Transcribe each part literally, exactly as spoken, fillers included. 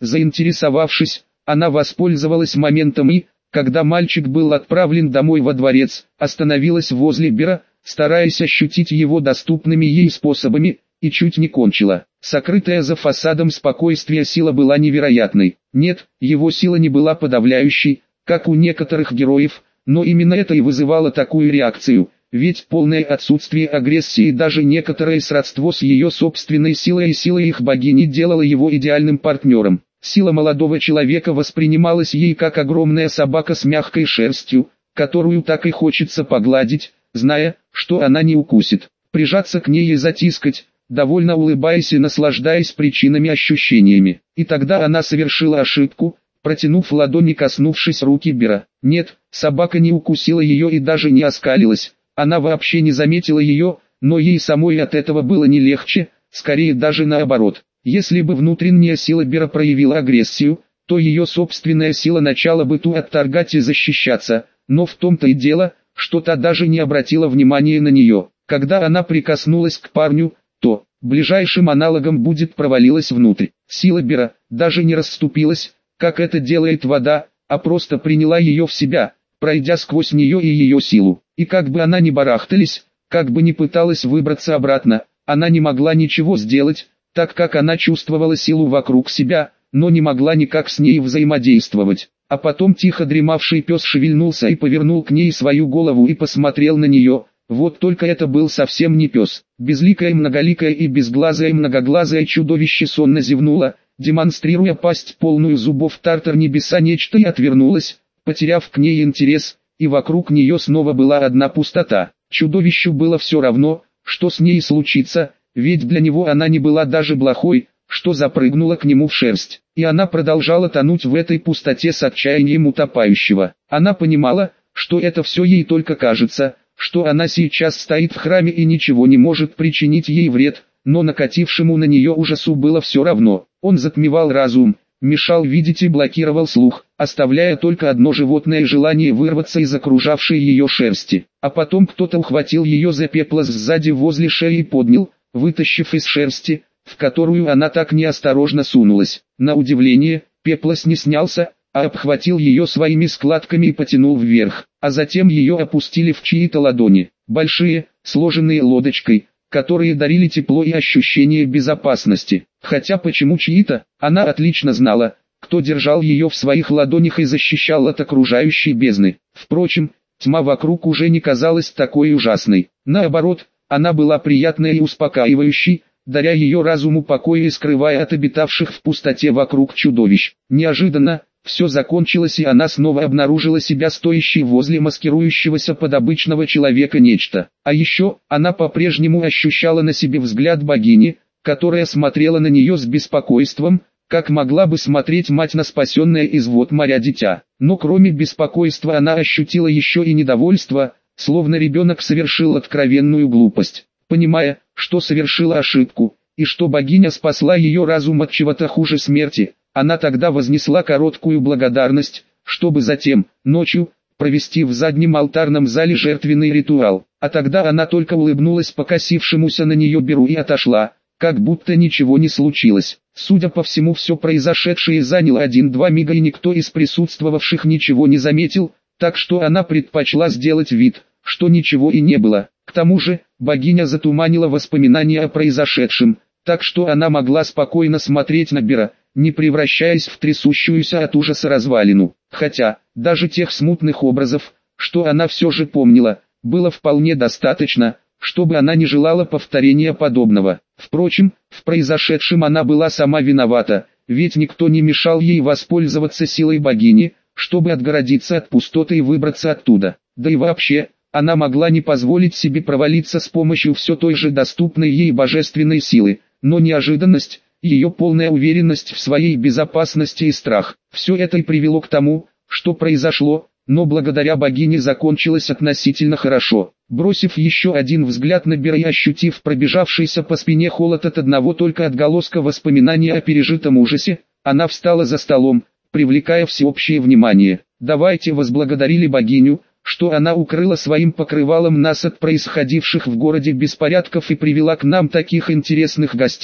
Заинтересовавшись, она воспользовалась моментом и, когда мальчик был отправлен домой во дворец, остановилась возле Бера, стараясь ощутить его доступными ей способами, и чуть не кончила. Сокрытая за фасадом спокойствия сила была невероятной. Нет, его сила не была подавляющей, как у некоторых героев, но именно это и вызывало такую реакцию, ведь полное отсутствие агрессии и даже некоторое сродство с ее собственной силой и силой их богини делало его идеальным партнером. Сила молодого человека воспринималась ей как огромная собака с мягкой шерстью, которую так и хочется погладить, зная, что она не укусит. Прижаться к ней и затискать, довольно улыбаясь и наслаждаясь причинами ощущениями. И тогда она совершила ошибку, протянув ладони, коснувшись руки Бера. Нет, собака не укусила ее и даже не оскалилась, она вообще не заметила ее, но ей самой от этого было не легче, скорее даже наоборот. Если бы внутренняя сила Бера проявила агрессию, то ее собственная сила начала бы ту отторгать и защищаться, но в том-то и дело, что та даже не обратила внимания на нее. Когда она прикоснулась к парню, то, ближайшим аналогом будет провалилась внутрь. Сила Бера даже не расступилась, как это делает вода, а просто приняла ее в себя, пройдя сквозь нее и ее силу. И как бы она ни барахталась, как бы ни пыталась выбраться обратно, она не могла ничего сделать, так как она чувствовала силу вокруг себя, но не могла никак с ней взаимодействовать. А потом тихо дремавший пес шевельнулся и повернул к ней свою голову и посмотрел на нее. Вот только это был совсем не пес. Безликое, многоликое и безглазое многоглазое чудовище сонно зевнуло, демонстрируя пасть полную зубов тартар небеса нечто, и отвернулась, потеряв к ней интерес, и вокруг нее снова была одна пустота. Чудовищу было все равно, что с ней случится, ведь для него она не была даже блохой, что запрыгнула к нему в шерсть. И она продолжала тонуть в этой пустоте с отчаянием утопающего. Она понимала, что это все ей только кажется, что она сейчас стоит в храме и ничего не может причинить ей вред, но накатившему на нее ужасу было все равно. Он затмевал разум, мешал видеть и блокировал слух, оставляя только одно животное желание вырваться из окружавшей ее шерсти. А потом кто-то ухватил ее за пеплос сзади возле шеи и поднял, вытащив из шерсти, в которую она так неосторожно сунулась. На удивление, пеплос не снялся, а обхватил ее своими складками и потянул вверх, а затем ее опустили в чьи-то ладони, большие, сложенные лодочкой, которые дарили тепло и ощущение безопасности. Хотя почему чьи-то, она отлично знала, кто держал ее в своих ладонях и защищал от окружающей бездны. Впрочем, тьма вокруг уже не казалась такой ужасной. Наоборот, она была приятной и успокаивающей, даря ее разуму покой и скрывая от обитавших в пустоте вокруг чудовищ. Неожиданно, все закончилось, и она снова обнаружила себя стоящей возле маскирующегося под обычного человека нечто. А еще, она по-прежнему ощущала на себе взгляд богини, которая смотрела на нее с беспокойством, как могла бы смотреть мать на спасенное из вод моря дитя. Но кроме беспокойства она ощутила еще и недовольство, словно ребенок совершил откровенную глупость. Понимая, что совершила ошибку, и что богиня спасла ее разум от чего-то хуже смерти, она тогда вознесла короткую благодарность, чтобы затем, ночью, провести в заднем алтарном зале жертвенный ритуал. А тогда она только улыбнулась покосившемуся на нее Беру и отошла, как будто ничего не случилось. Судя по всему, все произошедшее заняло один-два мига, и никто из присутствовавших ничего не заметил, так что она предпочла сделать вид, что ничего и не было. К тому же, богиня затуманила воспоминания о произошедшем, так что она могла спокойно смотреть на Бера, не превращаясь в трясущуюся от ужаса развалину. Хотя, даже тех смутных образов, что она все же помнила, было вполне достаточно, чтобы она не желала повторения подобного. Впрочем, в произошедшем она была сама виновата, ведь никто не мешал ей воспользоваться силой богини, чтобы отгородиться от пустоты и выбраться оттуда. Да и вообще, она могла не позволить себе провалиться с помощью все той же доступной ей божественной силы, но неожиданность, ее полная уверенность в своей безопасности и страх, все это и привело к тому, что произошло, но благодаря богине закончилось относительно хорошо. Бросив еще один взгляд на Бера и ощутив пробежавшийся по спине холод от одного только отголоска воспоминания о пережитом ужасе, она встала за столом, привлекая всеобщее внимание. Давайте возблагодарили богиню, что она укрыла своим покрывалом нас от происходивших в городе беспорядков и привела к нам таких интересных гостей,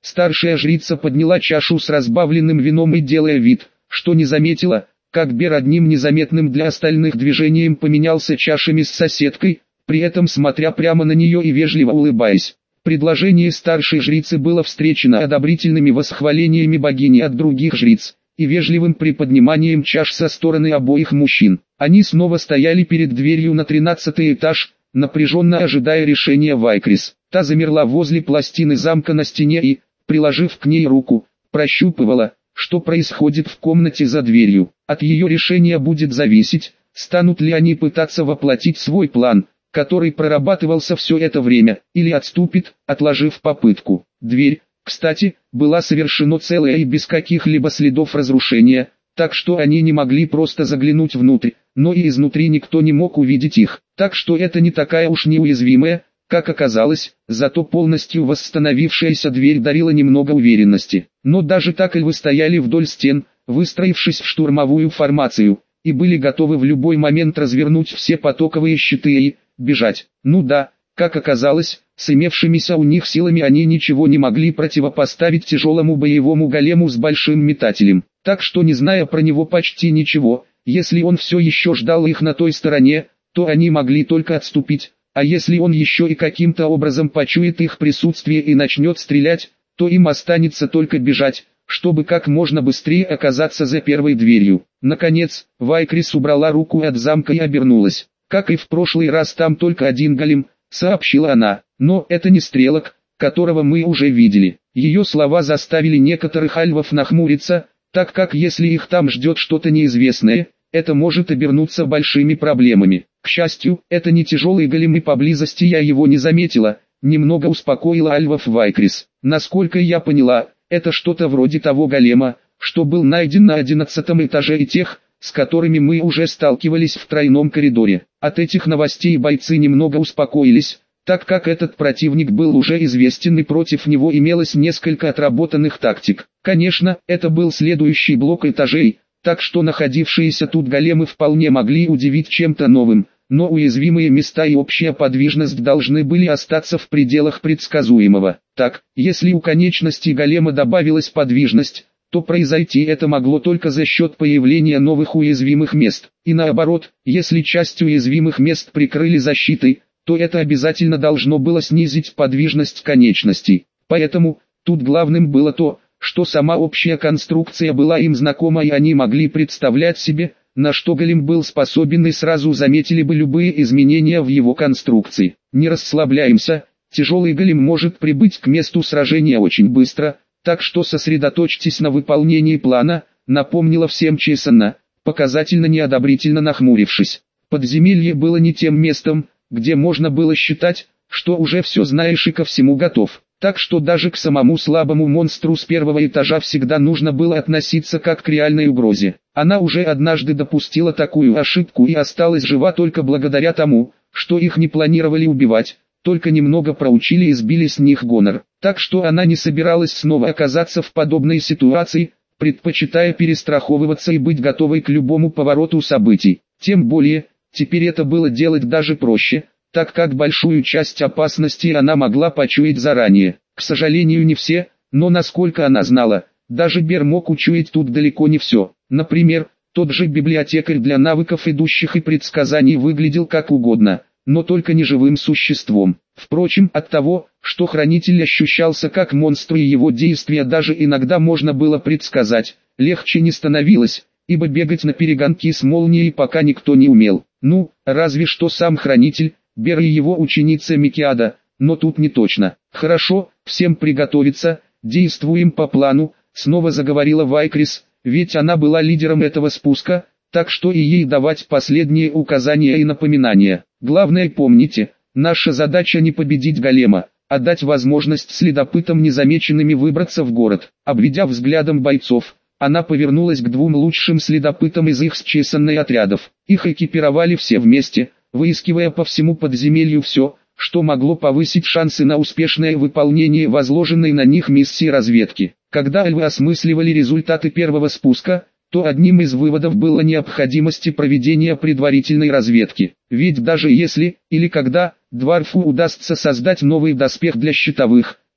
Старшая жрица подняла чашу с разбавленным вином и, делая вид, что не заметила, как Бер одним незаметным для остальных движением поменялся чашами с соседкой, при этом смотря прямо на нее и вежливо улыбаясь. Предложение старшей жрицы было встречено одобрительными восхвалениями богини от других жриц и вежливым приподниманием чаш со стороны обоих мужчин. Они снова стояли перед дверью на тринадцатый этаж, напряженно ожидая решения Вайкрис. Та замерла возле пластины замка на стене и, приложив к ней руку, прощупывала, что происходит в комнате за дверью. От ее решения будет зависеть, станут ли они пытаться воплотить свой план, который прорабатывался все это время, или отступит, отложив попытку. Дверь, кстати, была совершена целая и без каких-либо следов разрушения, так что они не могли просто заглянуть внутрь, но и изнутри никто не мог увидеть их. Так что это не такая уж неуязвимая, как оказалось, зато полностью восстановившаяся дверь дарила немного уверенности. Но даже так львы стояли вдоль стен, выстроившись в штурмовую формацию, и были готовы в любой момент развернуть все потоковые щиты и бежать. Ну да, как оказалось, с имевшимися у них силами они ничего не могли противопоставить тяжелому боевому голему с большим метателем. Так что, не зная про него почти ничего, если он все еще ждал их на той стороне, то они могли только отступить, а если он еще и каким-то образом почует их присутствие и начнет стрелять, то им останется только бежать, чтобы как можно быстрее оказаться за первой дверью. Наконец, Вайкрис убрала руку от замка и обернулась. «Как и в прошлый раз, там только один голем», — сообщила она, — «но это не стрелок, которого мы уже видели». Ее слова заставили некоторых альвов нахмуриться, так как если их там ждет что-то неизвестное, это может обернуться большими проблемами. К счастью, это не тяжелый голем и поблизости я его не заметила, немного успокоила альвов Вайкрис. Насколько я поняла, это что-то вроде того голема, что был найден на одиннадцатом этаже и тех, с которыми мы уже сталкивались в тройном коридоре. От этих новостей бойцы немного успокоились, так как этот противник был уже известен и против него имелось несколько отработанных тактик. Конечно, это был следующий блок этажей, так что находившиеся тут големы вполне могли удивить чем-то новым, но уязвимые места и общая подвижность должны были остаться в пределах предсказуемого. Так, если у конечности голема добавилась подвижность, то произойти это могло только за счет появления новых уязвимых мест. И наоборот, если часть уязвимых мест прикрыли защитой, то это обязательно должно было снизить подвижность конечностей. Поэтому, тут главным было то, что сама общая конструкция была им знакома и они могли представлять себе, на что голем был способен и сразу заметили бы любые изменения в его конструкции. Не расслабляемся, тяжелый голем может прибыть к месту сражения очень быстро, так что сосредоточьтесь на выполнении плана, напомнила всем Чесанна, показательно неодобрительно нахмурившись. Подземелье было не тем местом, где можно было считать, что уже все знаешь и ко всему готов. Так что даже к самому слабому монстру с первого этажа всегда нужно было относиться как к реальной угрозе. Она уже однажды допустила такую ошибку и осталась жива только благодаря тому, что их не планировали убивать, только немного проучили и сбили с них гонор. Так что она не собиралась снова оказаться в подобной ситуации, предпочитая перестраховываться и быть готовой к любому повороту событий. Тем более, теперь это было делать даже проще, так как большую часть опасности она могла почуять заранее. К сожалению, не все, но насколько она знала, даже Бер мог учуять тут далеко не все. Например, тот же библиотекарь для навыков идущих и предсказаний выглядел как угодно, но только не живым существом. Впрочем, от того, что хранитель ощущался как монстр и его действия даже иногда можно было предсказать, легче не становилось, ибо бегать на перегонки с молнией пока никто не умел. Ну, разве что сам хранитель, Бер и его ученица Микиада, но тут не точно. «Хорошо, всем приготовиться, действуем по плану», снова заговорила Вайкрис, ведь она была лидером этого спуска, так что и ей давать последние указания и напоминания. Главное помните, наша задача не победить голема, а дать возможность следопытам незамеченными выбраться в город. Обведя взглядом бойцов, она повернулась к двум лучшим следопытам из их с Чесанной отрядов. Их экипировали все вместе, выискивая по всему подземелью все, что могло повысить шансы на успешное выполнение возложенной на них миссии разведки. Когда альвы осмысливали результаты первого спуска, то одним из выводов было необходимости проведения предварительной разведки. Ведь даже если, или когда, Дварфу удастся создать новый доспех для щитовых,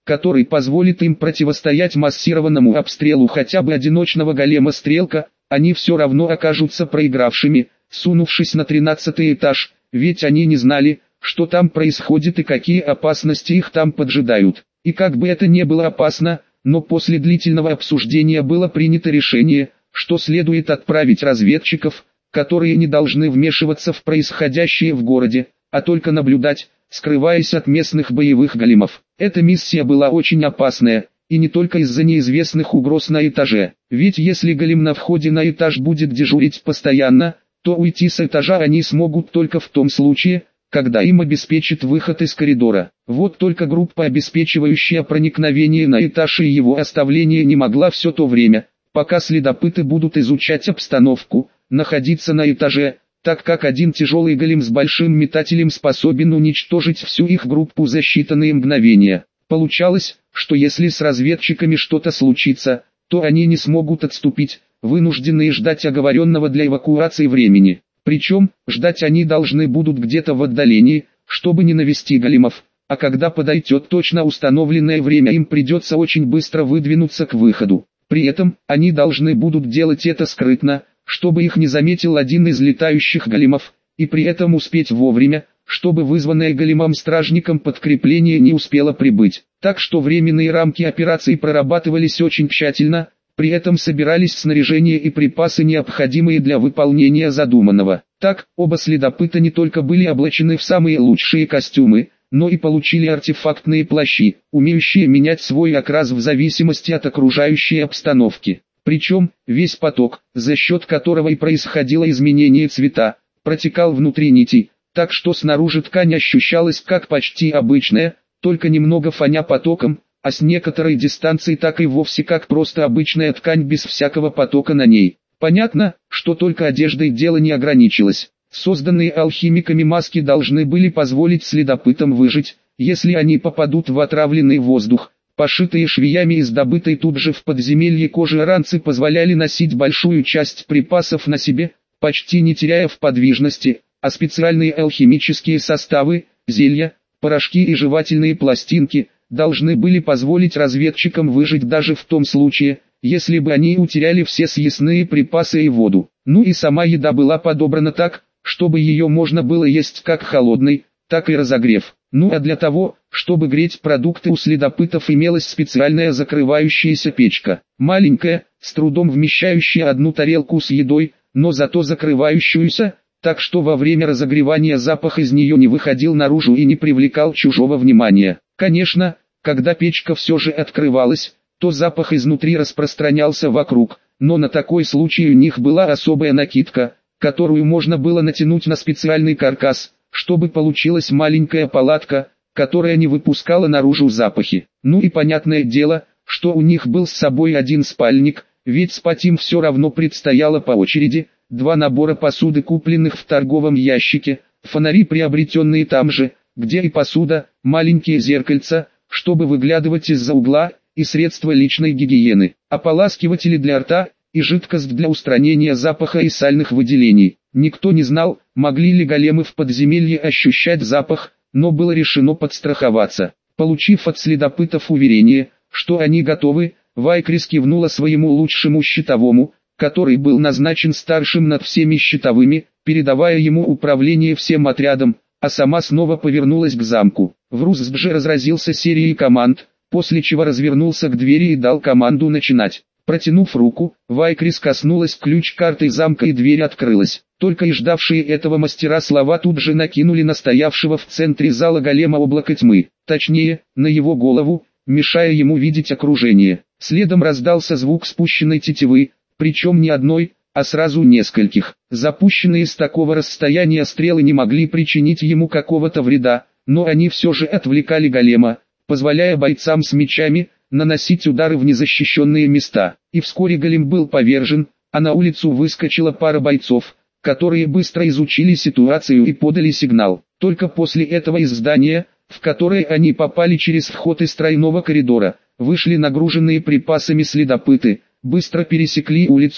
который позволит им противостоять массированному обстрелу хотя бы одиночного голема стрелка, они все равно окажутся проигравшими, сунувшись на тринадцатый этаж, ведь они не знали, что там происходит и какие опасности их там поджидают. И как бы это ни было опасно, но после длительного обсуждения было принято решение, что следует отправить разведчиков, которые не должны вмешиваться в происходящее в городе, а только наблюдать, скрываясь от местных боевых големов. Эта миссия была очень опасная, и не только из-за неизвестных угроз на этаже, ведь если голем на входе на этаж будет дежурить постоянно, то уйти с этажа они смогут только в том случае, когда им обеспечат выход из коридора. Вот только группа, обеспечивающая проникновение на этаж и его оставление, не могла все то время, пока следопыты будут изучать обстановку, находиться на этаже, так как один тяжелый голем с большим метателем способен уничтожить всю их группу за считанные мгновения. Получалось, что если с разведчиками что-то случится, то они не смогут отступить, вынужденные ждать оговоренного для эвакуации времени. Причем, ждать они должны будут где-то в отдалении, чтобы не навести големов, а когда подойдет точно установленное время, им придется очень быстро выдвинуться к выходу. При этом, они должны будут делать это скрытно, чтобы их не заметил один из летающих големов, и при этом успеть вовремя, чтобы вызванное големом-стражником подкрепление не успело прибыть. Так что временные рамки операции прорабатывались очень тщательно, при этом собирались снаряжение и припасы, необходимые для выполнения задуманного. Так, оба следопыта не только были облачены в самые лучшие костюмы, но и получили артефактные плащи, умеющие менять свой окрас в зависимости от окружающей обстановки. Причем, весь поток, за счет которого и происходило изменение цвета, протекал внутри нитей, так что снаружи ткань ощущалась как почти обычная, только немного фоня потоком, а с некоторой дистанции так и вовсе как просто обычная ткань без всякого потока на ней. Понятно, что только одеждой дело не ограничилось. Созданные алхимиками маски должны были позволить следопытам выжить, если они попадут в отравленный воздух. Пошитые швеями из добытой тут же в подземелье кожи ранцы позволяли носить большую часть припасов на себе, почти не теряя в подвижности, а специальные алхимические составы, зелья, порошки и жевательные пластинки должны были позволить разведчикам выжить даже в том случае, если бы они утеряли все съестные припасы и воду. Ну и сама еда была подобрана так, чтобы ее можно было есть как холодной, так и разогрев. Ну а для того, чтобы греть продукты, у следопытов имелась специальная закрывающаяся печка. Маленькая, с трудом вмещающая одну тарелку с едой, но зато закрывающуюся, так что во время разогревания запах из нее не выходил наружу и не привлекал чужого внимания. Конечно, когда печка все же открывалась, то запах изнутри распространялся вокруг, но на такой случай у них была особая накидка, которую можно было натянуть на специальный каркас, чтобы получилась маленькая палатка, которая не выпускала наружу запахи. Ну и понятное дело, что у них был с собой один спальник, ведь спать им все равно предстояло по очереди, два набора посуды, купленных в торговом ящике, фонари, приобретенные там же, где и посуда, маленькие зеркальца, чтобы выглядывать из-за угла, и средства личной гигиены, ополаскиватели для рта, и жидкость для устранения запаха и сальных выделений. Никто не знал, могли ли големы в подземелье ощущать запах, но было решено подстраховаться. Получив от следопытов уверение, что они готовы, Вайкрис кивнула своему лучшему щитовому, который был назначен старшим над всеми щитовыми, передавая ему управление всем отрядом, а сама снова повернулась к замку. Врузск же разразился серией команд, после чего развернулся к двери и дал команду начинать. Протянув руку, Вайкрис коснулась ключ-карты замка, и дверь открылась. Только и ждавшие этого мастера слова тут же накинули на стоявшего в центре зала голема облако тьмы, точнее, на его голову, мешая ему видеть окружение. Следом раздался звук спущенной тетивы, причем не одной, а сразу нескольких. Запущенные с такого расстояния стрелы не могли причинить ему какого-то вреда, но они все же отвлекали голема, позволяя бойцам с мечами наносить удары в незащищенные места. И вскоре голем был повержен, а на улицу выскочила пара бойцов, которые быстро изучили ситуацию и подали сигнал. Только после этого из здания, в которое они попали через вход из тройного коридора, вышли нагруженные припасами следопыты, быстро пересекли улицу,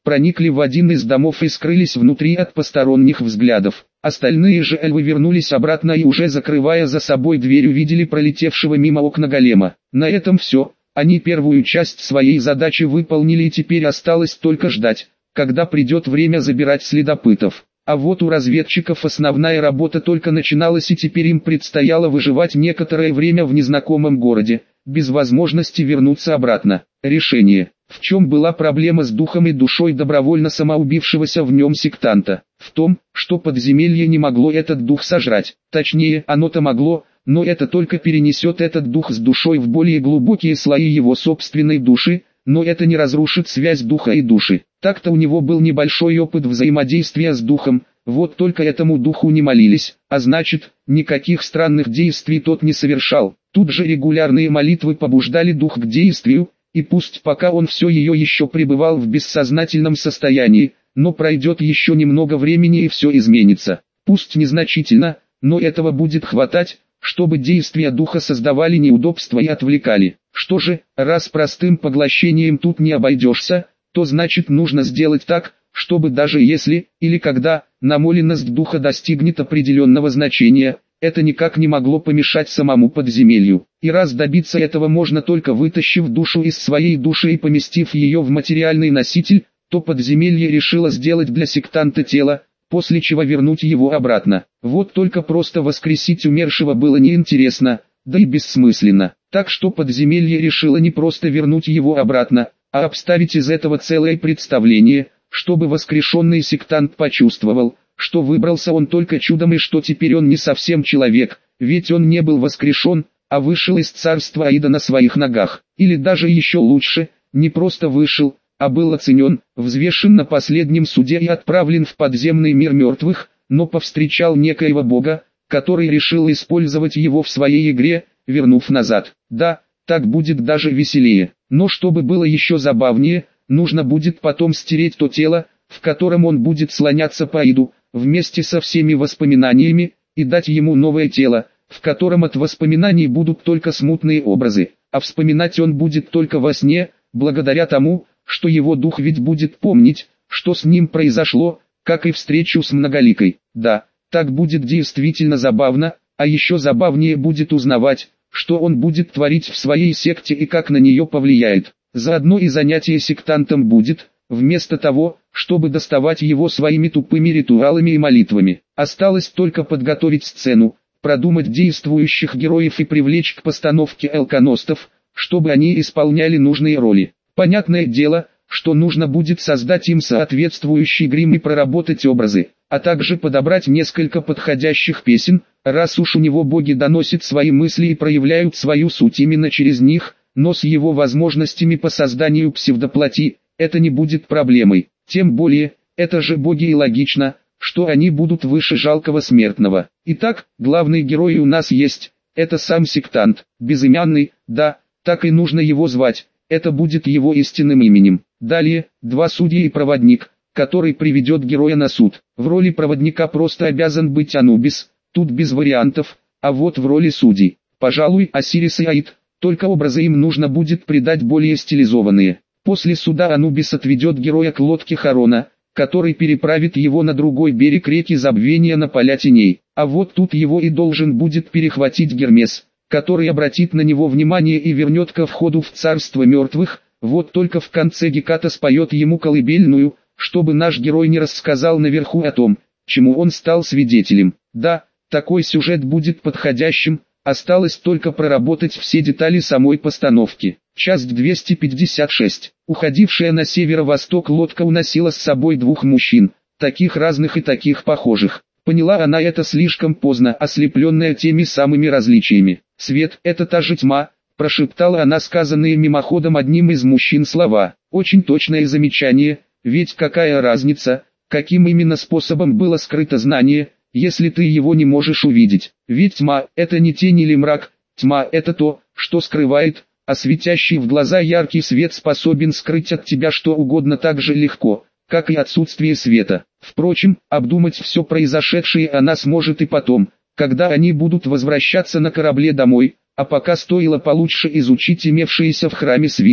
проникли в один из домов и скрылись внутри от посторонних взглядов. Остальные же эльвы вернулись обратно и уже закрывая за собой дверь увидели пролетевшего мимо окна голема. На этом все, они первую часть своей задачи выполнили и теперь осталось только ждать, когда придет время забирать следопытов. А вот у разведчиков основная работа только начиналась и теперь им предстояло выживать некоторое время в незнакомом городе, без возможности вернуться обратно. Решение. В чем была проблема с духом и душой добровольно самоубившегося в нем сектанта? В том, что подземелье не могло этот дух сожрать. Точнее, оно-то могло, но это только перенесет этот дух с душой в более глубокие слои его собственной души, но это не разрушит связь духа и души. Так-то у него был небольшой опыт взаимодействия с духом, вот только этому духу не молились, а значит, никаких странных действий тот не совершал. Тут же регулярные молитвы побуждали дух к действию, и пусть пока он все ее еще пребывал в бессознательном состоянии, но пройдет еще немного времени и все изменится. Пусть незначительно, но этого будет хватать, чтобы действия духа создавали неудобства и отвлекали. Что же, раз простым поглощением тут не обойдешься, то значит нужно сделать так, чтобы даже если, или когда, намоленность духа достигнет определенного значения, это никак не могло помешать самому подземелью. И раз добиться этого можно только вытащив душу из своей души и поместив ее в материальный носитель, то подземелье решило сделать для сектанта тело, после чего вернуть его обратно. Вот только просто воскресить умершего было неинтересно, да и бессмысленно. Так что подземелье решило не просто вернуть его обратно, а обставить из этого целое представление, чтобы воскрешенный сектант почувствовал, что выбрался он только чудом и что теперь он не совсем человек, ведь он не был воскрешен, а вышел из царства Аида на своих ногах. Или даже еще лучше, не просто вышел, а был оценен, взвешен на последнем суде и отправлен в подземный мир мертвых, но повстречал некоего бога, который решил использовать его в своей игре, вернув назад. Да, так будет даже веселее, но чтобы было еще забавнее, нужно будет потом стереть то тело, в котором он будет слоняться по Аиду, вместе со всеми воспоминаниями, и дать ему новое тело, в котором от воспоминаний будут только смутные образы, а вспоминать он будет только во сне, благодаря тому, что его дух ведь будет помнить, что с ним произошло, как и встречу с Многоликой. Да, так будет действительно забавно, а еще забавнее будет узнавать, что он будет творить в своей секте и как на нее повлияет. Заодно и занятие сектантом будет, вместо того, чтобы доставать его своими тупыми ритуалами и молитвами. Осталось только подготовить сцену, продумать действующих героев и привлечь к постановке алконостов, чтобы они исполняли нужные роли. Понятное дело, что нужно будет создать им соответствующий грим и проработать образы, а также подобрать несколько подходящих песен, раз уж у него боги доносят свои мысли и проявляют свою суть именно через них, но с его возможностями по созданию псевдоплоти, это не будет проблемой. Тем более, это же боги и логично, что они будут выше жалкого смертного. Итак, главный герой у нас есть, это сам сектант, безымянный, да, так и нужно его звать, это будет его истинным именем. Далее, два судьи и проводник, который приведет героя на суд. В роли проводника просто обязан быть Анубис, тут без вариантов, а вот в роли судей, пожалуй, Осирис и Аид, только образы им нужно будет придать более стилизованные. После суда Анубис отведет героя к лодке Харона, который переправит его на другой берег реки Забвения на поля теней. А вот тут его и должен будет перехватить Гермес, который обратит на него внимание и вернет ко входу в царство мертвых. Вот только в конце Геката споет ему колыбельную, чтобы наш герой не рассказал наверху о том, чему он стал свидетелем. Да, такой сюжет будет подходящим, осталось только проработать все детали самой постановки. Часть двести пятьдесят шесть. Уходившая на северо-восток лодка уносила с собой двух мужчин, таких разных и таких похожих. Поняла она это слишком поздно, ослепленная теми самыми различиями. «Свет — это та же тьма», — прошептала она сказанные мимоходом одним из мужчин слова. Очень точное замечание, ведь какая разница, каким именно способом было скрыто знание, если ты его не можешь увидеть. Ведь тьма — это не тень или мрак, тьма — это то, что скрывает, а светящий в глаза яркий свет способен скрыть от тебя что угодно так же легко, как и отсутствие света. Впрочем, обдумать все произошедшее она сможет и потом, когда они будут возвращаться на корабле домой, а пока стоило получше изучить имевшиеся в храме свитки,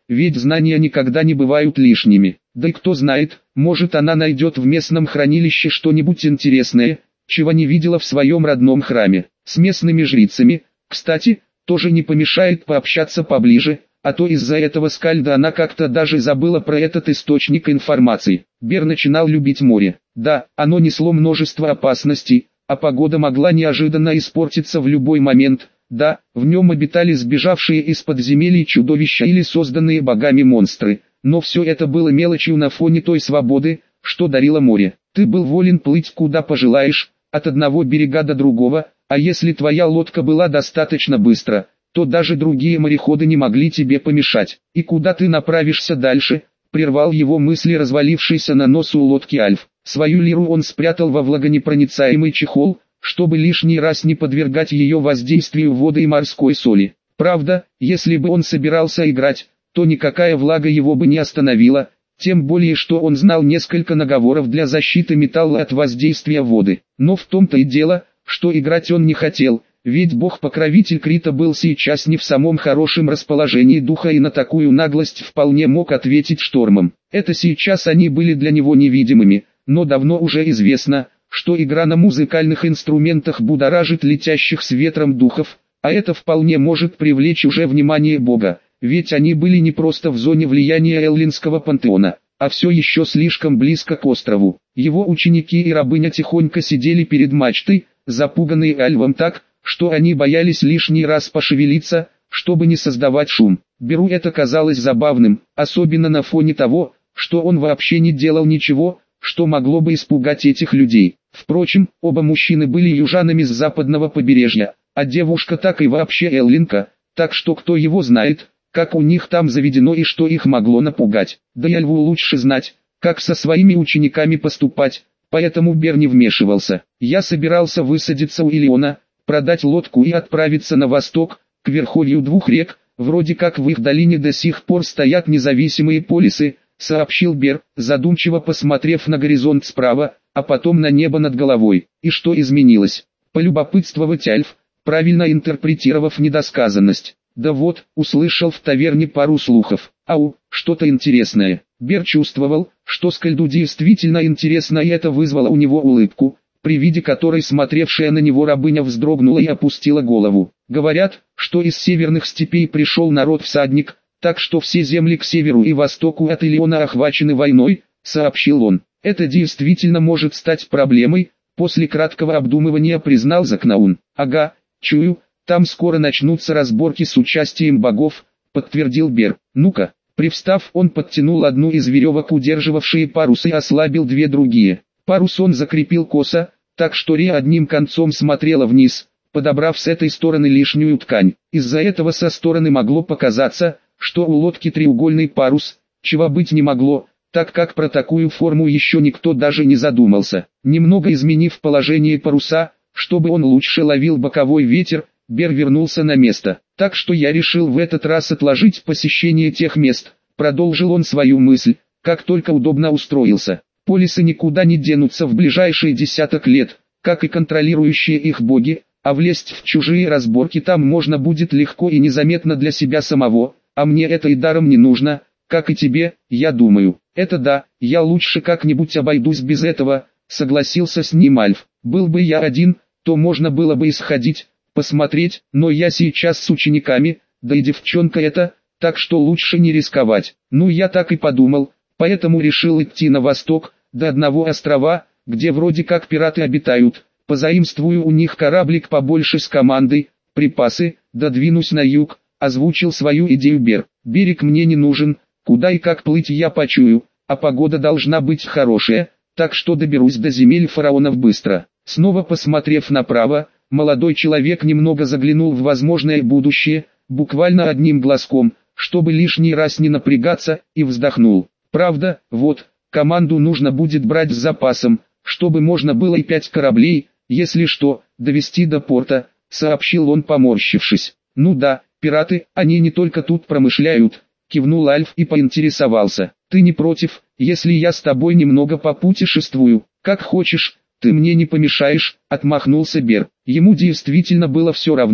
ведь знания никогда не бывают лишними. Да и кто знает, может она найдет в местном хранилище что-нибудь интересное, чего не видела в своем родном храме. С местными жрицами, кстати, тоже не помешает пообщаться поближе, а то из-за этого скальда она как-то даже забыла про этот источник информации. Бер начинал любить море. Да, оно несло множество опасностей, а погода могла неожиданно испортиться в любой момент. Да, в нем обитали сбежавшие из подземелий чудовища или созданные богами монстры, но все это было мелочью на фоне той свободы, что дарило море. Ты был волен плыть куда пожелаешь, от одного берега до другого, а если твоя лодка была достаточно быстра, то даже другие мореходы не могли тебе помешать. И куда ты направишься дальше? Прервал его мысли развалившийся на носу лодки Альф. Свою лиру он спрятал во влагонепроницаемый чехол, чтобы лишний раз не подвергать ее воздействию воды и морской соли. Правда, если бы он собирался играть, то никакая влага его бы не остановила, тем более что он знал несколько наговоров для защиты металла от воздействия воды. Но в том-то и дело, что играть он не хотел, ведь бог-покровитель Крита был сейчас не в самом хорошем расположении духа и на такую наглость вполне мог ответить штормом. Это сейчас они были для него невидимыми, но давно уже известно, что игра на музыкальных инструментах будоражит летящих с ветром духов, а это вполне может привлечь уже внимание бога, ведь они были не просто в зоне влияния эллинского пантеона, а все еще слишком близко к острову. Его ученики и рабыня тихонько сидели перед мачтой, запуганные Альвом так, что они боялись лишний раз пошевелиться, чтобы не создавать шум. Беру это казалось забавным, особенно на фоне того, что он вообще не делал ничего, что могло бы испугать этих людей. Впрочем, оба мужчины были южанами с западного побережья, а девушка так и вообще эллинка, так что кто его знает, как у них там заведено и что их могло напугать. Да и Льву лучше знать, как со своими учениками поступать, поэтому Бер не вмешивался. Я собирался высадиться у Илиона, продать лодку и отправиться на восток, к верховью двух рек, вроде как в их долине до сих пор стоят независимые полисы, сообщил Бер, задумчиво посмотрев на горизонт справа, а потом на небо над головой. И что изменилось? Полюбопытствовать Альф, правильно интерпретировав недосказанность. Да вот, услышал в таверне пару слухов. Ау, что-то интересное. Бер чувствовал, что скальду действительно интересно, и это вызвало у него улыбку, при виде которой смотревшая на него рабыня вздрогнула и опустила голову. Говорят, что из северных степей пришел народ-всадник, так что все земли к северу и востоку от Илиона охвачены войной, сообщил он. Это действительно может стать проблемой, после краткого обдумывания признал Закнаун. Ага, чую, там скоро начнутся разборки с участием богов, подтвердил Бер. Ну-ка. Привстав, он подтянул одну из веревок, удерживавшие парус, и ослабил две другие. Парус он закрепил косо, так что Ри одним концом смотрела вниз, подобрав с этой стороны лишнюю ткань. Из-за этого со стороны могло показаться, что у лодки треугольный парус, чего быть не могло, так как про такую форму еще никто даже не задумался. Немного изменив положение паруса, чтобы он лучше ловил боковой ветер, Бер вернулся на место. Так что я решил в этот раз отложить посещение тех мест, продолжил он свою мысль, как только удобно устроился. Полисы никуда не денутся в ближайшие десяток лет, как и контролирующие их боги, а влезть в чужие разборки там можно будет легко и незаметно для себя самого, а мне это и даром не нужно, как и тебе, я думаю. Это да, я лучше как-нибудь обойдусь без этого, согласился с ним Альф. Был бы я один, то можно было бы исходить, посмотреть, но я сейчас с учениками, да и девчонка эта, так что лучше не рисковать. Ну я так и подумал, поэтому решил идти на восток, до одного острова, где вроде как пираты обитают, позаимствую у них кораблик побольше с командой, припасы, да двинусь на юг, озвучил свою идею Бер. Берег мне не нужен, куда и как плыть я почую, а погода должна быть хорошая, так что доберусь до земель фараонов быстро. Снова посмотрев направо, молодой человек немного заглянул в возможное будущее, буквально одним глазком, чтобы лишний раз не напрягаться, и вздохнул. Правда, вот, команду нужно будет брать с запасом, чтобы можно было и пять кораблей, если что, довести до порта, сообщил он, поморщившись. Ну да, пираты, они не только тут промышляют, кивнул Альф и поинтересовался. Ты не против, если я с тобой немного попутешествую? Как хочешь, ты мне не помешаешь, отмахнулся Бер. Ему действительно было все равно,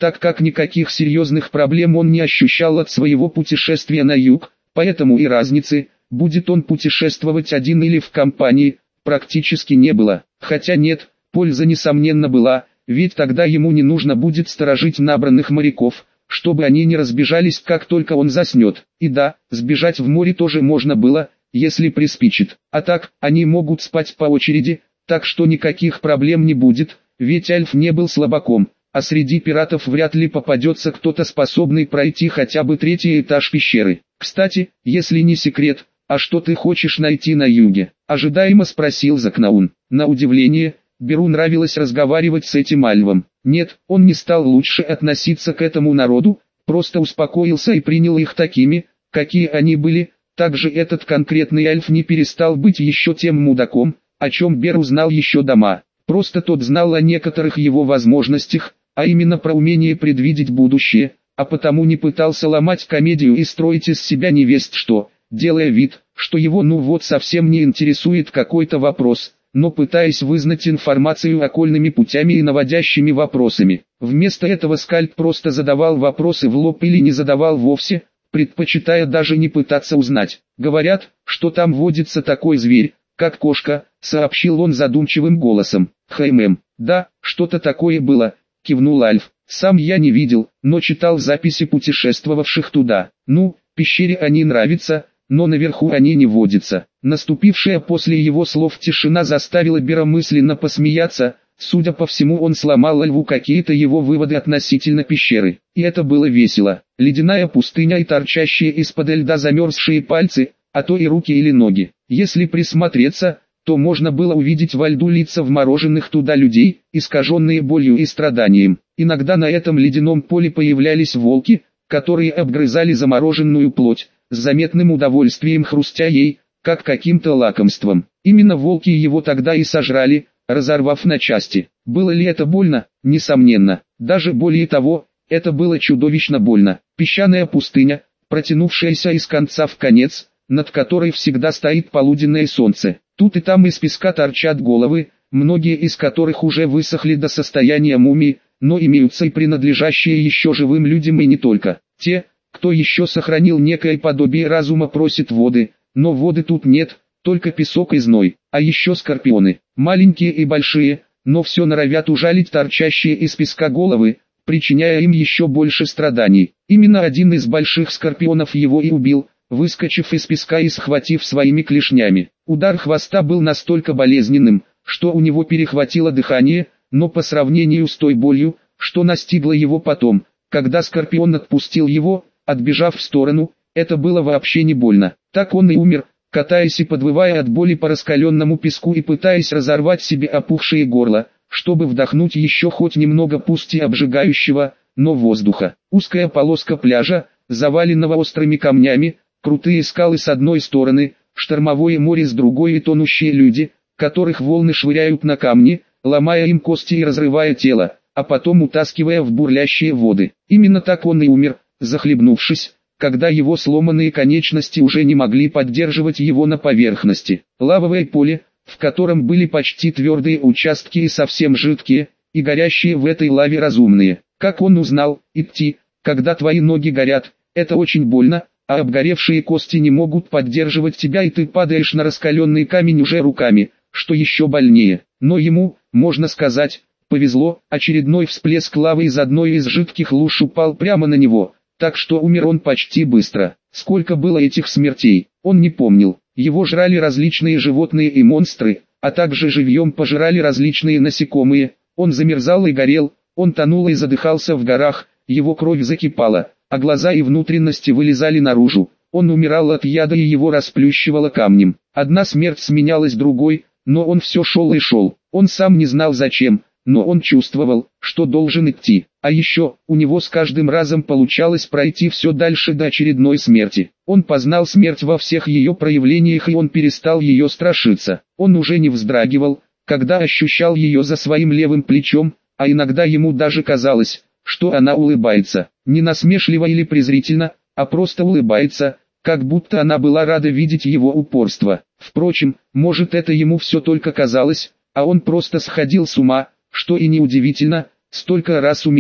так как никаких серьезных проблем он не ощущал от своего путешествия на юг, поэтому и разницы, будет он путешествовать один или в компании, практически не было. Хотя нет, польза несомненно была, ведь тогда ему не нужно будет сторожить набранных моряков, чтобы они не разбежались, как только он заснет. И да, сбежать в море тоже можно было, если приспичит. А так, они могут спать по очереди, так что никаких проблем не будет, ведь Альф не был слабаком. А среди пиратов вряд ли попадется кто-то способный пройти хотя бы третий этаж пещеры. Кстати, если не секрет, а что ты хочешь найти на юге? Ожидаемо спросил Закнаун. На удивление, Беру нравилось разговаривать с этим Альвом. Нет, он не стал лучше относиться к этому народу, просто успокоился и принял их такими, какие они были. Также этот конкретный Альф не перестал быть еще тем мудаком, о чем Беру знал еще дома. Просто тот знал о некоторых его возможностях, а именно про умение предвидеть будущее, а потому не пытался ломать комедию и строить из себя невесть что, делая вид, что его ну вот совсем не интересует какой-то вопрос, но пытаясь вызнать информацию окольными путями и наводящими вопросами. Вместо этого Скальд просто задавал вопросы в лоб или не задавал вовсе, предпочитая даже не пытаться узнать. «Говорят, что там водится такой зверь, как кошка», — сообщил он задумчивым голосом. «Хэм, да, что-то такое было», — кивнул Альф. «Сам я не видел, но читал записи путешествовавших туда. Ну, пещере они нравятся, но наверху они не водятся». Наступившая после его слов тишина заставила Бера мысленно посмеяться. Судя по всему, он сломал Альву какие-то его выводы относительно пещеры. И это было весело. Ледяная пустыня и торчащие из-под льда замерзшие пальцы, а то и руки или ноги. Если присмотреться, то можно было увидеть во льду лица вмороженных туда людей, искаженные болью и страданием. Иногда на этом ледяном поле появлялись волки, которые обгрызали замороженную плоть, с заметным удовольствием хрустя ей, как каким-то лакомством. Именно волки его тогда и сожрали, разорвав на части. Было ли это больно? Несомненно. Даже более того, это было чудовищно больно. Песчаная пустыня, протянувшаяся из конца в конец, над которой всегда стоит полуденное солнце. Тут и там из песка торчат головы, многие из которых уже высохли до состояния мумии, но имеются и принадлежащие еще живым людям и не только. Те, кто еще сохранил некое подобие разума, просят воды, но воды тут нет, только песок и зной. А еще скорпионы, маленькие и большие, но все норовят ужалить торчащие из песка головы, причиняя им еще больше страданий. Именно один из больших скорпионов его и убил, выскочив из песка и схватив своими клешнями. Удар хвоста был настолько болезненным, что у него перехватило дыхание, но по сравнению с той болью, что настигла его потом, когда скорпион отпустил его, отбежав в сторону, это было вообще не больно. Так он и умер, катаясь и подвывая от боли по раскаленному песку и пытаясь разорвать себе опухшее горло, чтобы вдохнуть еще хоть немного пусть и обжигающего, но воздуха. Узкая полоска пляжа, заваленного острыми камнями, крутые скалы с одной стороны, штормовое море с другой и тонущие люди, которых волны швыряют на камни, ломая им кости и разрывая тело, а потом утаскивая в бурлящие воды. Именно так он и умер, захлебнувшись, когда его сломанные конечности уже не могли поддерживать его на поверхности. Лавовое поле, в котором были почти твердые участки и совсем жидкие, и горящие в этой лаве разумные. Как он узнал, идти, когда твои ноги горят, это очень больно, а обгоревшие кости не могут поддерживать тебя и ты падаешь на раскаленный камень уже руками, что еще больнее. Но ему, можно сказать, повезло, очередной всплеск лавы из одной из жидких луж упал прямо на него, так что умер он почти быстро. Сколько было этих смертей, он не помнил. Его жрали различные животные и монстры, а также живьем пожирали различные насекомые. Он замерзал и горел, он тонул и задыхался в горах, его кровь закипала, а глаза и внутренности вылезали наружу. Он умирал от яда и его расплющивало камнем. Одна смерть сменялась другой, но он все шел и шел. Он сам не знал зачем, но он чувствовал, что должен идти. А еще, у него с каждым разом получалось пройти все дальше до очередной смерти. Он познал смерть во всех ее проявлениях и он перестал ее страшиться. Он уже не вздрагивал, когда ощущал ее за своим левым плечом, а иногда ему даже казалось, что она улыбается. Не насмешливо или презрительно, а просто улыбается, как будто она была рада видеть его упорство. Впрочем, может это ему все только казалось, а он просто сходил с ума, что и неудивительно, столько раз умерев.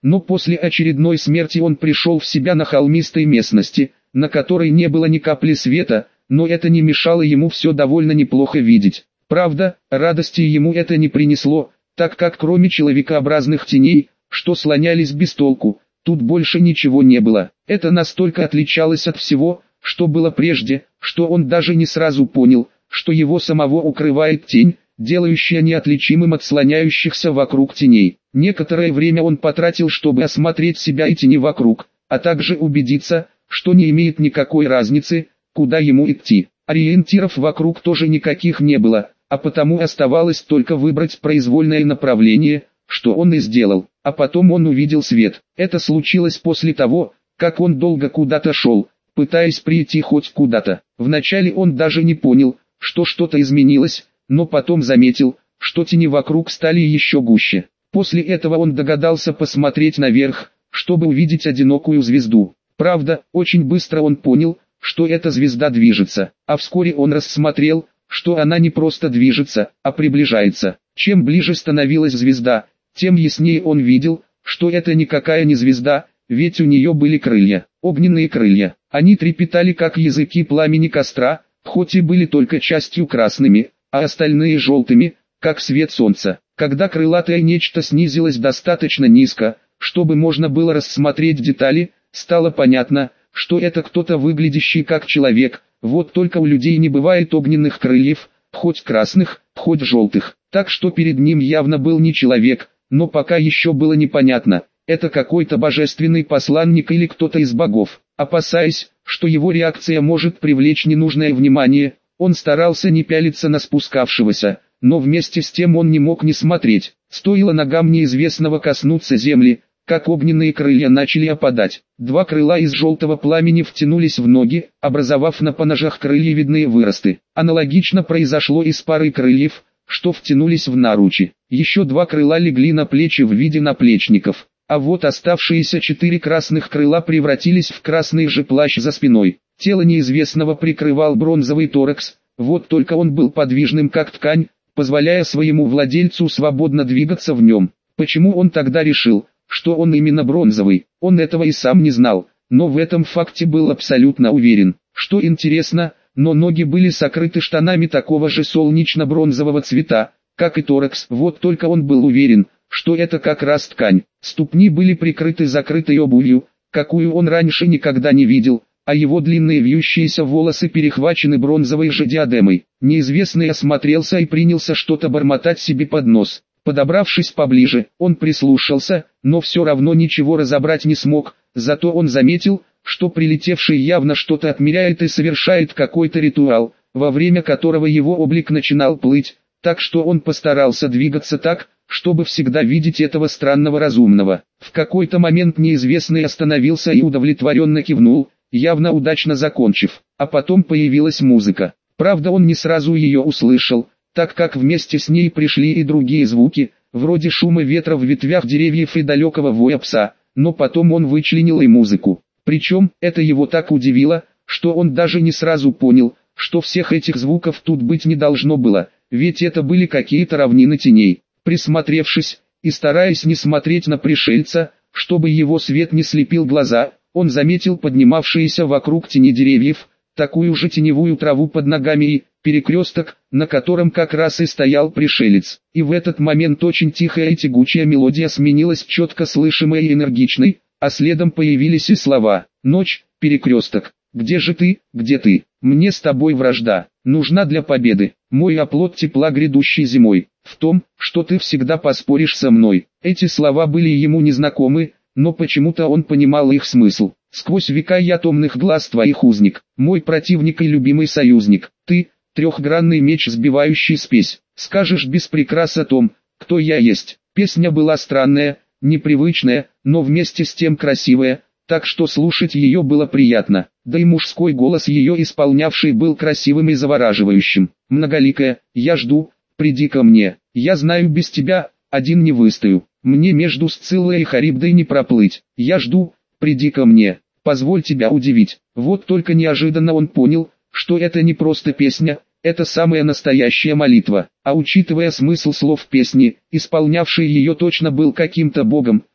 Но после очередной смерти он пришел в себя на холмистой местности, на которой не было ни капли света, но это не мешало ему все довольно неплохо видеть. Правда, радости ему это не принесло, так как кроме человекообразных теней, что слонялись без толку, тут больше ничего не было. Это настолько отличалось от всего, что было прежде, что он даже не сразу понял, что его самого укрывает тень, делающая неотличимым от слоняющихся вокруг теней. Некоторое время он потратил, чтобы осмотреть себя и тени вокруг, а также убедиться, что не имеет никакой разницы, куда ему идти. Ориентиров вокруг тоже никаких не было, а потому оставалось только выбрать произвольное направление, что он и сделал. А потом он увидел свет. Это случилось после того, как он долго куда-то шел, пытаясь прийти хоть куда-то. Вначале он даже не понял, что что-то изменилось, но потом заметил, что тени вокруг стали еще гуще. После этого он догадался посмотреть наверх, чтобы увидеть одинокую звезду. Правда, очень быстро он понял, что эта звезда движется, а вскоре он рассмотрел, что она не просто движется, а приближается. Чем ближе становилась звезда, тем яснее он видел, что это никакая не звезда, ведь у нее были крылья, огненные крылья. Они трепетали как языки пламени костра, хоть и были только частью красными, а остальные желтыми, как свет солнца. Когда крылатое нечто снизилось достаточно низко, чтобы можно было рассмотреть детали, стало понятно, что это кто-то выглядящий как человек. Вот только у людей не бывает огненных крыльев, хоть красных, хоть желтых. Так что перед ним явно был не человек, но пока еще было непонятно, это какой-то божественный посланник или кто-то из богов. Опасаясь, что его реакция может привлечь ненужное внимание, он старался не пялиться на спускавшегося, но вместе с тем он не мог не смотреть. Стоило ногам неизвестного коснуться земли, как огненные крылья начали опадать. Два крыла из желтого пламени втянулись в ноги, образовав на поножах крыльевидные выросты. Аналогично произошло и с парой крыльев, что втянулись в наручи. Еще два крыла легли на плечи в виде наплечников, а вот оставшиеся четыре красных крыла превратились в красный же плащ за спиной. Тело неизвестного прикрывал бронзовый торакс, вот только он был подвижным как ткань, позволяя своему владельцу свободно двигаться в нем. Почему он тогда решил, что он именно бронзовый? Он этого и сам не знал, но в этом факте был абсолютно уверен. Что интересно, но ноги были сокрыты штанами такого же солнечно-бронзового цвета, как и торакс. Вот только он был уверен, что это как раз ткань. Ступни были прикрыты закрытой обувью, какую он раньше никогда не видел, а его длинные вьющиеся волосы перехвачены бронзовой же диадемой. Неизвестный осмотрелся и принялся что-то бормотать себе под нос. Подобравшись поближе, он прислушался, но все равно ничего разобрать не смог, зато он заметил, что прилетевший явно что-то отмеряет и совершает какой-то ритуал, во время которого его облик начинал плыть, так что он постарался двигаться так, чтобы всегда видеть этого странного разумного. В какой-то момент неизвестный остановился и удовлетворенно кивнул, явно удачно закончив, а потом появилась музыка. Правда, он не сразу ее услышал, так как вместе с ней пришли и другие звуки, вроде шума ветра в ветвях деревьев и далекого воя пса, но потом он вычленил и музыку. Причем, это его так удивило, что он даже не сразу понял, что всех этих звуков тут быть не должно было, ведь это были какие-то равнины теней. Присмотревшись, и стараясь не смотреть на пришельца, чтобы его свет не слепил глаза, он заметил поднимавшиеся вокруг тени деревьев, такую же теневую траву под ногами и перекресток, на котором как раз и стоял пришелец. И в этот момент очень тихая и тягучая мелодия сменилась четко слышимой и энергичной, а следом появились и слова: «Ночь, перекресток, где же ты, где ты? Мне с тобой вражда, нужна для победы, мой оплот тепла грядущей зимой, в том, что ты всегда поспоришь со мной». Эти слова были ему незнакомы, но почему-то он понимал их смысл. «Сквозь века я томных глаз твоих узник, мой противник и любимый союзник, ты, трехгранный меч, сбивающий спесь, скажешь без прикрас о том, кто я есть». Песня была странная, непривычная, но вместе с тем красивая, так что слушать ее было приятно, да и мужской голос ее исполнявший был красивым и завораживающим. «Многоликая, я жду, приди ко мне, я знаю, без тебя один не выстою, мне между Сциллой и Харибдой не проплыть, я жду, приди ко мне, позволь тебя удивить». Вот только неожиданно он понял, что это не просто песня, это самая настоящая молитва. А учитывая смысл слов песни, исполнявший ее точно был каким-то богом,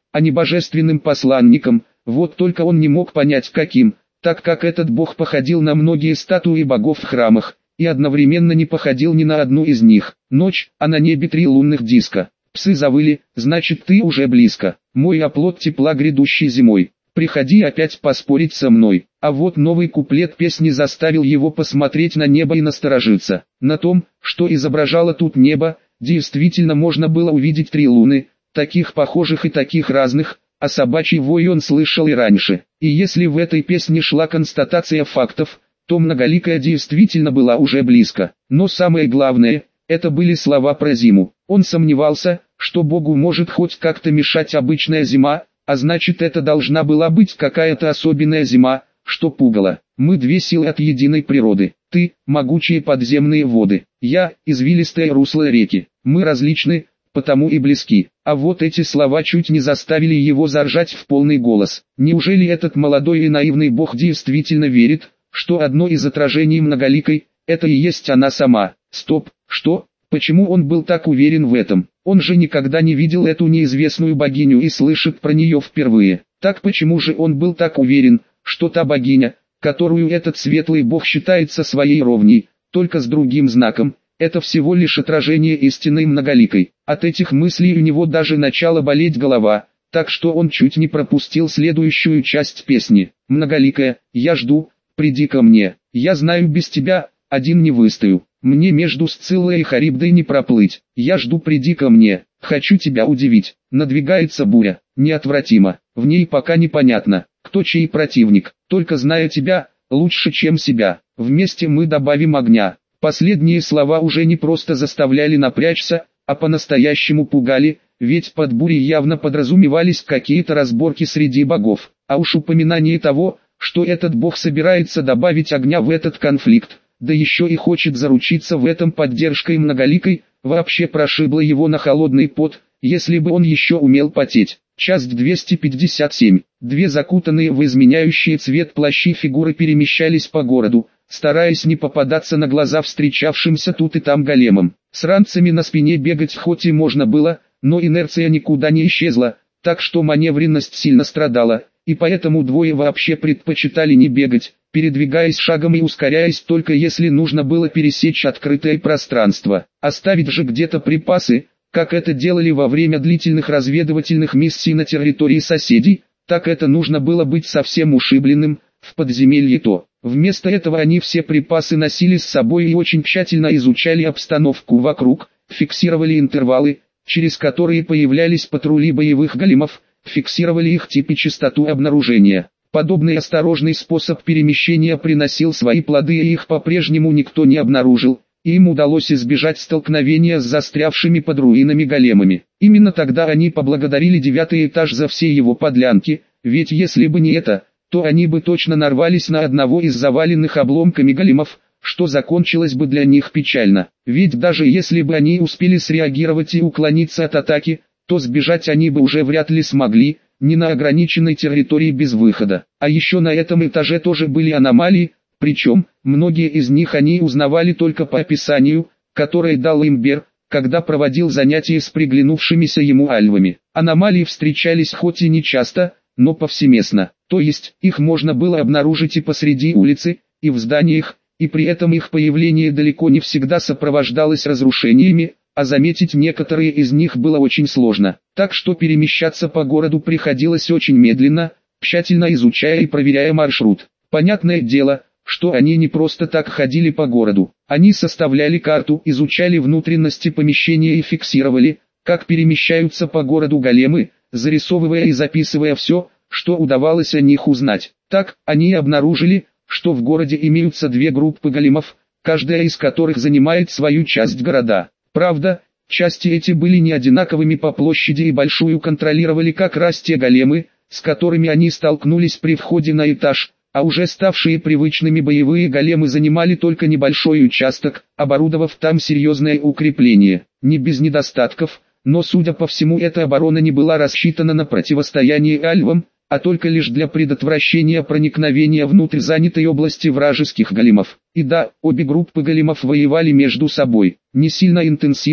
а не божественным посланником. Вот только он не мог понять каким, так как этот бог походил на многие статуи богов в храмах, и одновременно не походил ни на одну из них. Ночь, а на небе три лунных диска. Псы завыли, значит ты уже близко. Мой оплот тепла грядущей зимой. Приходи опять поспорить со мной. А вот новый куплет песни заставил его посмотреть на небо и насторожиться. На том, что изображало тут небо, действительно можно было увидеть три луны, таких похожих и таких разных, а собачий вой он слышал и раньше. И если в этой песне шла констатация фактов, то Многоликая действительно была уже близко. Но самое главное, это были слова про зиму. Он сомневался, что Богу может хоть как-то мешать обычная зима, а значит это должна была быть какая-то особенная зима, что пугало. Мы две силы от единой природы. Ты – могучие подземные воды. Я – извилистое русло реки. Мы различны, потому и близки. А вот эти слова чуть не заставили его заржать в полный голос. Неужели этот молодой и наивный бог действительно верит, что одно из отражений Многоликой – это и есть она сама? Стоп, что? Почему он был так уверен в этом? Он же никогда не видел эту неизвестную богиню и слышит про нее впервые. Так почему же он был так уверен, что та богиня, которую этот светлый бог считается своей ровней, только с другим знаком, это всего лишь отражение истинной Многоликой? От этих мыслей у него даже начала болеть голова, так что он чуть не пропустил следующую часть песни. Многоликая, я жду, приди ко мне, я знаю без тебя, один не выстою. Мне между Сциллой и Харибдой не проплыть. Я жду, приди ко мне. Хочу тебя удивить. Надвигается буря. Неотвратимо. В ней пока непонятно, кто чей противник. Только зная тебя, лучше чем себя. Вместе мы добавим огня. Последние слова уже не просто заставляли напрячься, а по-настоящему пугали, ведь под бурей явно подразумевались какие-то разборки среди богов. А уж упоминание того, что этот бог собирается добавить огня в этот конфликт, да еще и хочет заручиться в этом поддержкой Многоликой, вообще прошибло его на холодный пот, если бы он еще умел потеть. Часть двести пятьдесят семь. Две закутанные в изменяющий цвет плащи фигуры перемещались по городу, стараясь не попадаться на глаза встречавшимся тут и там големам. С ранцами на спине бегать хоть и можно было, но инерция никуда не исчезла, так что маневренность сильно страдала, и поэтому двое вообще предпочитали не бегать, передвигаясь шагом и ускоряясь только если нужно было пересечь открытое пространство. Оставить же где-то припасы, как это делали во время длительных разведывательных миссий на территории соседей, так это нужно было быть совсем ушибленным, в подземелье то. Вместо этого они все припасы носили с собой и очень тщательно изучали обстановку вокруг, фиксировали интервалы, через которые появлялись патрули боевых големов, фиксировали их тип и частоту обнаружения. Подобный осторожный способ перемещения приносил свои плоды, и их по-прежнему никто не обнаружил, и им удалось избежать столкновения с застрявшими под руинами големами. Именно тогда они поблагодарили девятый этаж за все его подлянки, ведь если бы не это, то они бы точно нарвались на одного из заваленных обломками големов, что закончилось бы для них печально. Ведь даже если бы они успели среагировать и уклониться от атаки, то сбежать они бы уже вряд ли смогли, не на ограниченной территории без выхода. А еще на этом этаже тоже были аномалии, причем, многие из них они узнавали только по описанию, которое дал им Бер, когда проводил занятия с приглянувшимися ему альвами. Аномалии встречались хоть и не часто, но повсеместно, то есть, их можно было обнаружить и посреди улицы, и в зданиях, и при этом их появление далеко не всегда сопровождалось разрушениями, а заметить некоторые из них было очень сложно. Так что перемещаться по городу приходилось очень медленно, тщательно изучая и проверяя маршрут. Понятное дело, что они не просто так ходили по городу. Они составляли карту, изучали внутренности помещения и фиксировали, как перемещаются по городу големы, зарисовывая и записывая все, что удавалось о них узнать. Так, они обнаружили, что в городе имеются две группы големов, каждая из которых занимает свою часть города. Правда, части эти были не одинаковыми по площади и большую контролировали как раз те големы, с которыми они столкнулись при входе на этаж, а уже ставшие привычными боевые големы занимали только небольшой участок, оборудовав там серьезное укрепление. Не без недостатков, но судя по всему эта оборона не была рассчитана на противостояние альвам, а только лишь для предотвращения проникновения внутрь занятой области вражеских големов. И да, обе группы големов воевали между собой, не сильно интенсивно,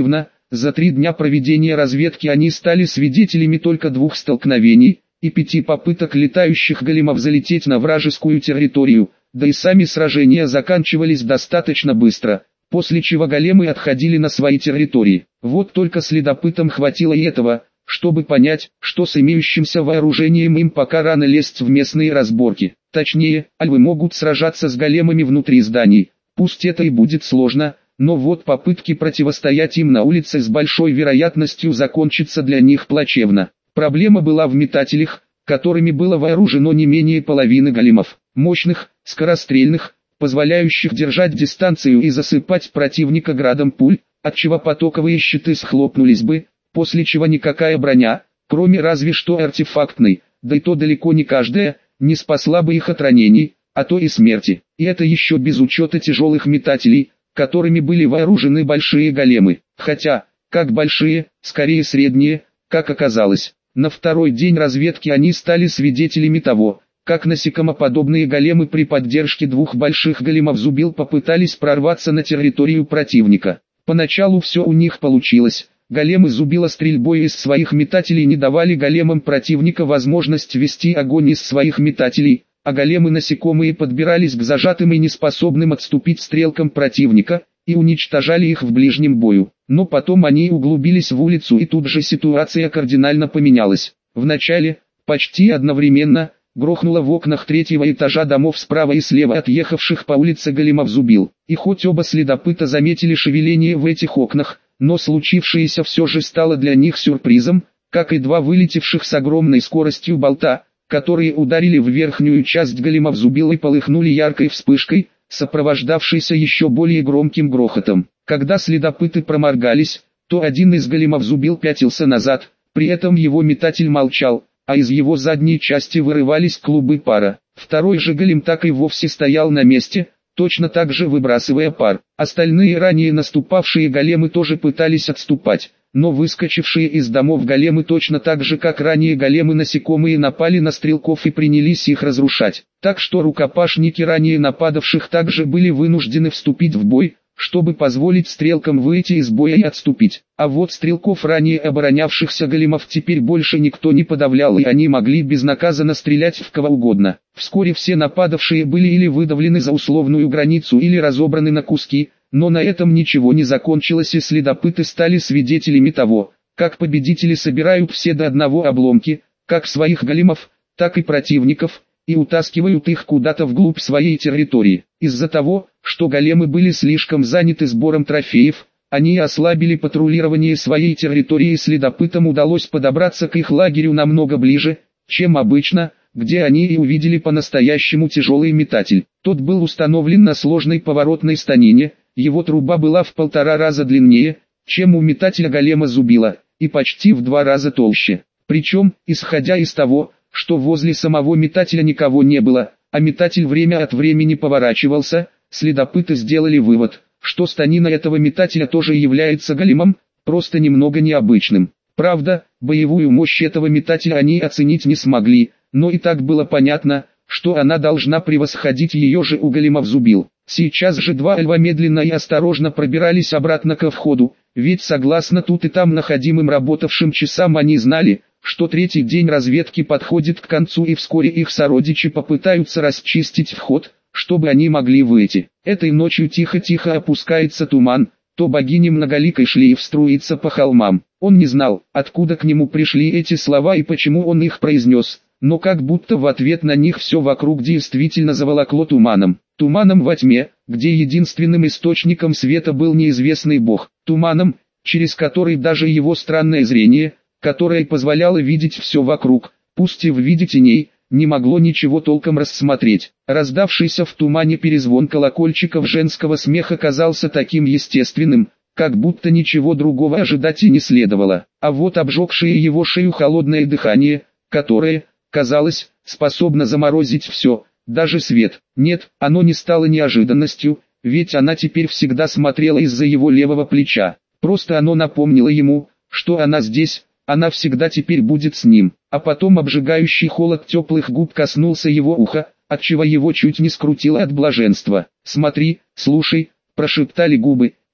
За три дня проведения разведки они стали свидетелями только двух столкновений и пяти попыток летающих големов залететь на вражескую территорию, да и сами сражения заканчивались достаточно быстро, после чего големы отходили на свои территории. Вот только следопытам хватило и этого, чтобы понять, что с имеющимся вооружением им пока рано лезть в местные разборки. Точнее, альвы могут сражаться с големами внутри зданий, пусть это и будет сложно, но вот попытки противостоять им на улице с большой вероятностью закончатся для них плачевно. Проблема была в метателях, которыми было вооружено не менее половины големов, мощных, скорострельных, позволяющих держать дистанцию и засыпать противника градом пуль, отчего потоковые щиты схлопнулись бы, после чего никакая броня, кроме разве что артефактной, да и то далеко не каждая, не спасла бы их от ранений, а то и смерти. И это еще без учета тяжелых метателей, которыми были вооружены большие големы. Хотя, как большие, скорее средние, как оказалось. На второй день разведки они стали свидетелями того, как насекомоподобные големы при поддержке двух больших големов-зубил попытались прорваться на территорию противника. Поначалу все у них получилось. Големы зубила стрельбой из своих метателей не давали големам противника возможность вести огонь из своих метателей, а големы-насекомые подбирались к зажатым и неспособным отступить стрелкам противника, и уничтожали их в ближнем бою. Но потом они углубились в улицу, и тут же ситуация кардинально поменялась. Вначале, почти одновременно, грохнуло в окнах третьего этажа домов справа и слева отъехавших по улице големов зубил. И хоть оба следопыта заметили шевеление в этих окнах, но случившееся все же стало для них сюрпризом, как и два вылетевших с огромной скоростью болта, которые ударили в верхнюю часть големов зубил и полыхнули яркой вспышкой, сопровождавшейся еще более громким грохотом. Когда следопыты проморгались, то один из големов зубил пятился назад, при этом его метатель молчал, а из его задней части вырывались клубы пара. Второй же голем так и вовсе стоял на месте, точно так же выбрасывая пар. Остальные ранее наступавшие големы тоже пытались отступать, но выскочившие из домов големы точно так же как ранее големы-насекомые напали на стрелков и принялись их разрушать. Так что рукопашники ранее нападавших также были вынуждены вступить в бой, чтобы позволить стрелкам выйти из боя и отступить. А вот стрелков ранее оборонявшихся големов теперь больше никто не подавлял, и они могли безнаказанно стрелять в кого угодно. Вскоре все нападавшие были или выдавлены за условную границу, или разобраны на куски, но на этом ничего не закончилось, и следопыты стали свидетелями того, как победители собирают все до одного обломки, как своих големов, так и противников, и утаскивают их куда-то вглубь своей территории. Из-за того, что големы были слишком заняты сбором трофеев, они ослабили патрулирование своей территории, и следопытам удалось подобраться к их лагерю намного ближе, чем обычно, где они и увидели по-настоящему тяжелый метатель. Тот был установлен на сложной поворотной станине, его труба была в полтора раза длиннее, чем у метателя голема зубила, и почти в два раза толще. Причем, исходя из того, что возле самого метателя никого не было, а метатель время от времени поворачивался, следопыты сделали вывод, что станина этого метателя тоже является големом, просто немного необычным. Правда, боевую мощь этого метателя они оценить не смогли, но и так было понятно, что она должна превосходить ее же у големов зубил. Сейчас же два альва медленно и осторожно пробирались обратно ко входу, ведь согласно тут и там находимым работавшим часам они знали, что третий день разведки подходит к концу, и вскоре их сородичи попытаются расчистить вход, чтобы они могли выйти. Этой ночью тихо-тихо опускается туман, то богиня многоликой шлейф струится по холмам. Он не знал, откуда к нему пришли эти слова и почему он их произнес, но как будто в ответ на них все вокруг действительно заволокло туманом. Туманом во тьме, где единственным источником света был неизвестный бог. Туманом, через который даже его странное зрение, которое позволяло видеть все вокруг, пусть и в виде теней, не могло ничего толком рассмотреть. Раздавшийся в тумане перезвон колокольчиков женского смеха казался таким естественным, как будто ничего другого ожидать и не следовало. А вот обжегшее его шею холодное дыхание, которое, казалось, способно заморозить все, даже свет. Нет, оно не стало неожиданностью, ведь она теперь всегда смотрела из-за его левого плеча. Просто оно напомнило ему, что она здесь, она всегда теперь будет с ним. А потом обжигающий холод теплых губ коснулся его уха, отчего его чуть не скрутило от блаженства. «Смотри, слушай», – прошептали губы,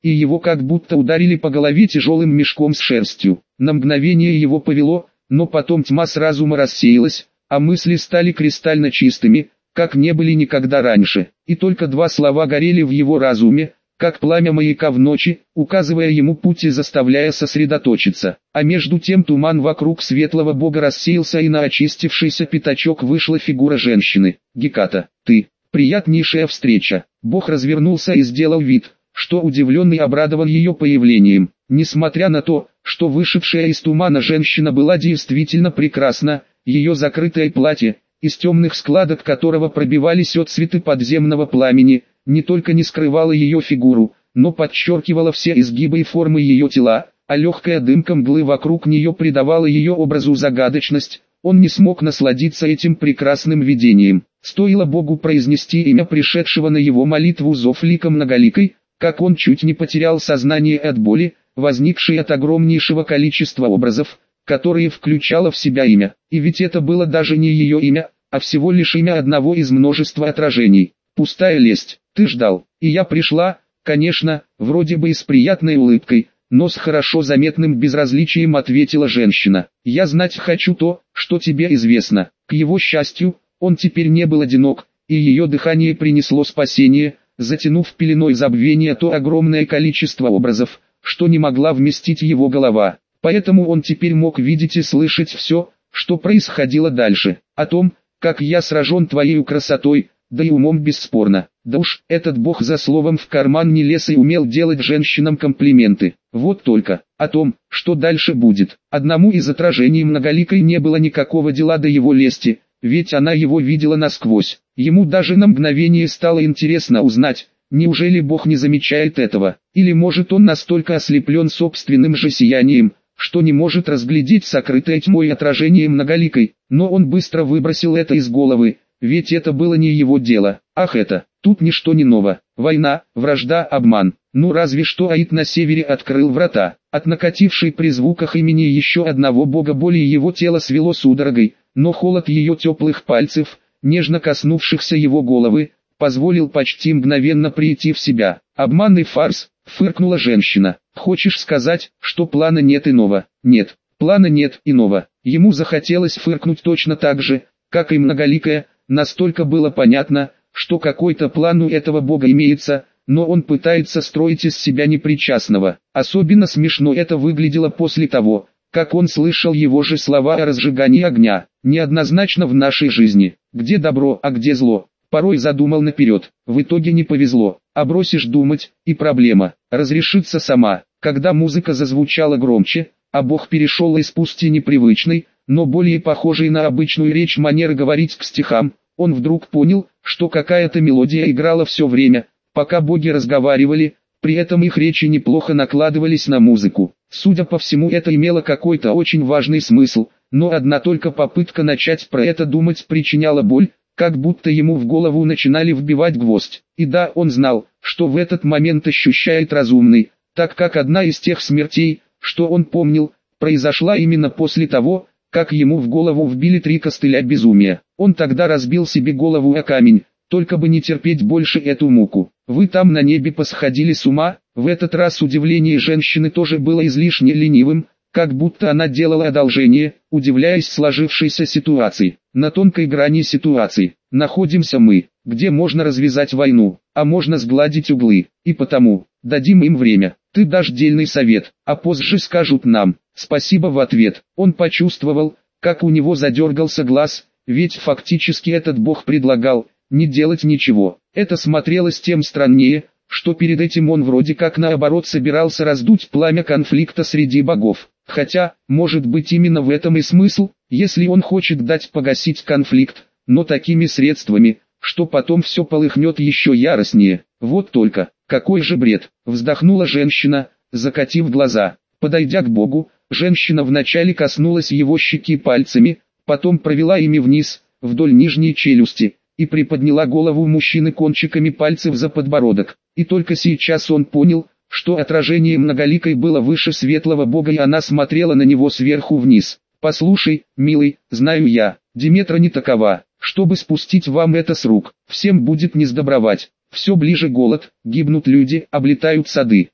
и его как будто ударили по голове тяжелым мешком с шерстью. На мгновение его повело, но потом тьма с разума рассеялась, а мысли стали кристально чистыми, как не были никогда раньше. И только два слова горели в его разуме, как пламя маяка в ночи, указывая ему путь и заставляя сосредоточиться. А между тем туман вокруг светлого бога рассеялся, и на очистившийся пятачок вышла фигура женщины. «Геката, ты, приятнейшая встреча!» Бог развернулся и сделал вид, что удивленный обрадован ее появлением. Несмотря на то, что вышедшая из тумана женщина была действительно прекрасна, ее закрытое платье, из темных складок которого пробивались отцветы подземного пламени, не только не скрывало ее фигуру, но подчеркивало все изгибы и формы ее тела, а легкая дымка мглы вокруг нее придавала ее образу загадочность. Он не смог насладиться этим прекрасным видением. Стоило Богу произнести имя пришедшего на его молитву Зофлика Многоликой, как он чуть не потерял сознание от боли, возникшей от огромнейшего количества образов, которые включало в себя имя. И ведь это было даже не ее имя, а всего лишь имя одного из множества отражений. Пустая лесть. Ты ждал, и я пришла, конечно, вроде бы и с приятной улыбкой, но с хорошо заметным безразличием ответила женщина. Я знать хочу то, что тебе известно. К его счастью, он теперь не был одинок, и ее дыхание принесло спасение, затянув пеленой забвения то огромное количество образов, что не могла вместить его голова. Поэтому он теперь мог видеть и слышать все, что происходило дальше. О том, как я сражен твоей красотой, да и умом бесспорно. Да уж, этот бог за словом в карман не лез и умел делать женщинам комплименты. Вот только, о том, что дальше будет. Одному из отражений Многоликой не было никакого дела до его лести, ведь она его видела насквозь. Ему даже на мгновение стало интересно узнать, неужели бог не замечает этого, или может он настолько ослеплен собственным же сиянием, что не может разглядеть сокрытое тьмой отражение Многоликой, но он быстро выбросил это из головы, ведь это было не его дело. Ах это, тут ничто не ново. Война, вражда, обман. Ну разве что Аид на севере открыл врата. От накатившей при звуках имени еще одного бога боли его тело свело судорогой, но холод ее теплых пальцев, нежно коснувшихся его головы, позволил почти мгновенно прийти в себя. Обманный фарс, фыркнула женщина. Хочешь сказать, что плана нет иного? Нет, плана нет иного. Ему захотелось фыркнуть точно так же, как и Многоликая. Настолько было понятно, что какой-то план у этого бога имеется, но он пытается строить из себя непричастного. Особенно смешно это выглядело после того, как он слышал его же слова о разжигании огня. Неоднозначно в нашей жизни, где добро, а где зло. Порой задумал наперед, в итоге не повезло, а бросишь думать, и проблема разрешится сама. Когда музыка зазвучала громче, а бог перешел из пусть и непривычной, но более похожей на обычную речь манеры говорить к стихам, он вдруг понял, что какая-то мелодия играла все время, пока боги разговаривали, при этом их речи неплохо накладывались на музыку. Судя по всему, это имело какой-то очень важный смысл, но одна только попытка начать про это думать причиняла боль, как будто ему в голову начинали вбивать гвоздь. И да, он знал, что в этот момент ощущает разумный, так как одна из тех смертей, что он помнил, произошла именно после того, как ему в голову вбили три костыля безумия. Он тогда разбил себе голову о камень, только бы не терпеть больше эту муку. Вы там на небе посходили с ума? В этот раз удивление женщины тоже было излишне ленивым, как будто она делала одолжение, удивляясь сложившейся ситуации. На тонкой грани ситуации находимся мы, где можно развязать войну, а можно сгладить углы, и потому, дадим им время. Ты дашь дельный совет, а позже скажут нам спасибо в ответ. Он почувствовал, как у него задергался глаз, ведь фактически этот бог предлагал не делать ничего. Это смотрелось тем страннее, что перед этим он вроде как наоборот собирался раздуть пламя конфликта среди богов. Хотя, может быть именно в этом и смысл, если он хочет дать погасить конфликт, но такими средствами, что потом все полыхнет еще яростнее. Вот только, какой же бред, вздохнула женщина, закатив глаза. Подойдя к богу, женщина вначале коснулась его щеки пальцами, потом провела ими вниз, вдоль нижней челюсти, и приподняла голову мужчины кончиками пальцев за подбородок. И только сейчас он понял, что отражение Многоликой было выше светлого бога, и она смотрела на него сверху вниз. «Послушай, милый, знаю я, Диметра не такова, чтобы спустить вам это с рук. Всем будет не сдобровать. Все ближе голод, гибнут люди, облетают сады.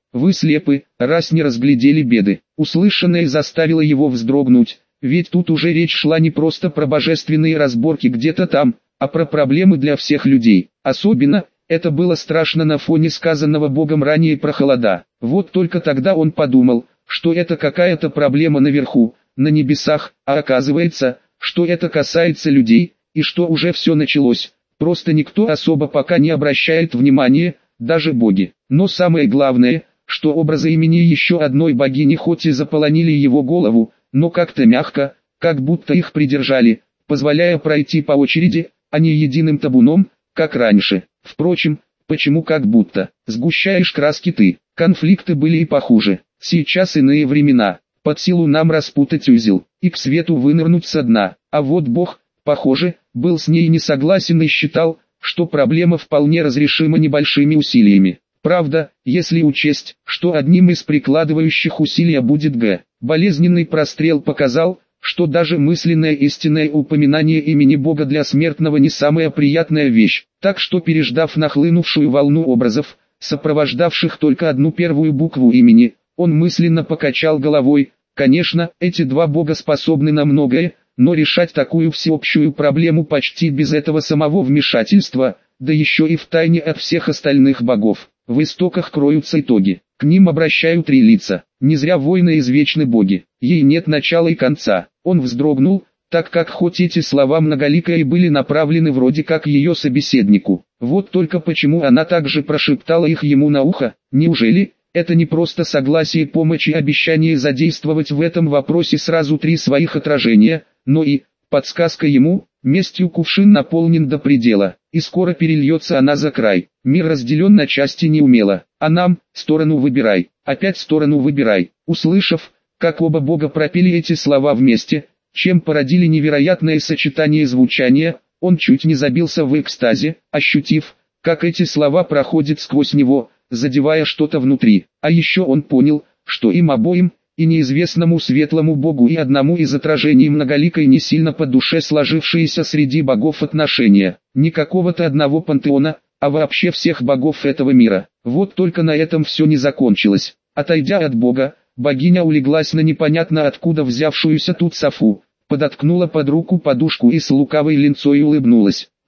вы слепы, раз не разглядели беды. Услышанное заставило его вздрогнуть, ведь тут уже речь шла не просто про божественные разборки где-то там, а про проблемы для всех людей. Особенно, это было страшно на фоне сказанного Богом ранее про холода. Вот только тогда он подумал, что это какая-то проблема наверху, на небесах, а оказывается, что это касается людей, и что уже все началось, просто никто особо пока не обращает внимания, даже боги. Но самое главное, что образы имени еще одной богини хоть и заполонили его голову, но как-то мягко, как будто их придержали, позволяя пройти по очереди, а не единым табуном, как раньше. Впрочем, почему как будто? Сгущаешь краски ты. Конфликты были и похуже. Сейчас иные времена. Под силу нам распутать узел, и к свету вынырнуть со дна. А вот Бог, похоже, был с ней не согласен и считал, что проблема вполне разрешима небольшими усилиями. Правда, если учесть, что одним из прикладывающих усилия будет Г. Болезненный прострел показал, что даже мысленное истинное упоминание имени Бога для смертного не самая приятная вещь. Так что, переждав нахлынувшую волну образов, сопровождавших только одну первую букву имени, он мысленно покачал головой. Конечно, эти два бога способны на многое, но решать такую всеобщую проблему почти без этого самого вмешательства, да еще и втайне от всех остальных богов. В истоках кроются итоги, к ним обращают три лица. Не зря войны извечны боги, ей нет начала и конца. Он вздрогнул, так как хоть эти слова многоликие были направлены вроде как ее собеседнику. Вот только почему она также прошептала их ему на ухо? Неужели это не просто согласие, помощь и обещание задействовать в этом вопросе сразу три своих отражения, но и подсказка ему: местью кувшин наполнен до предела, и скоро перельется она за край. Мир разделен на части неумело, а нам сторону выбирай, опять сторону выбирай. Услышав, как оба бога пропели эти слова вместе, чем породили невероятное сочетание звучания, он чуть не забился в экстазе, ощутив, как эти слова проходят сквозь него, задевая что-то внутри. А еще он понял, что им обоим, и неизвестному светлому богу, и одному из отражений многоликой, не сильно по душе сложившиеся среди богов отношения. Не какого-то одного пантеона, а вообще всех богов этого мира. Вот только на этом все не закончилось. Отойдя от бога, богиня улеглась на непонятно откуда взявшуюся тут софу, подоткнула под руку подушку и с лукавой линцой улыбнулась.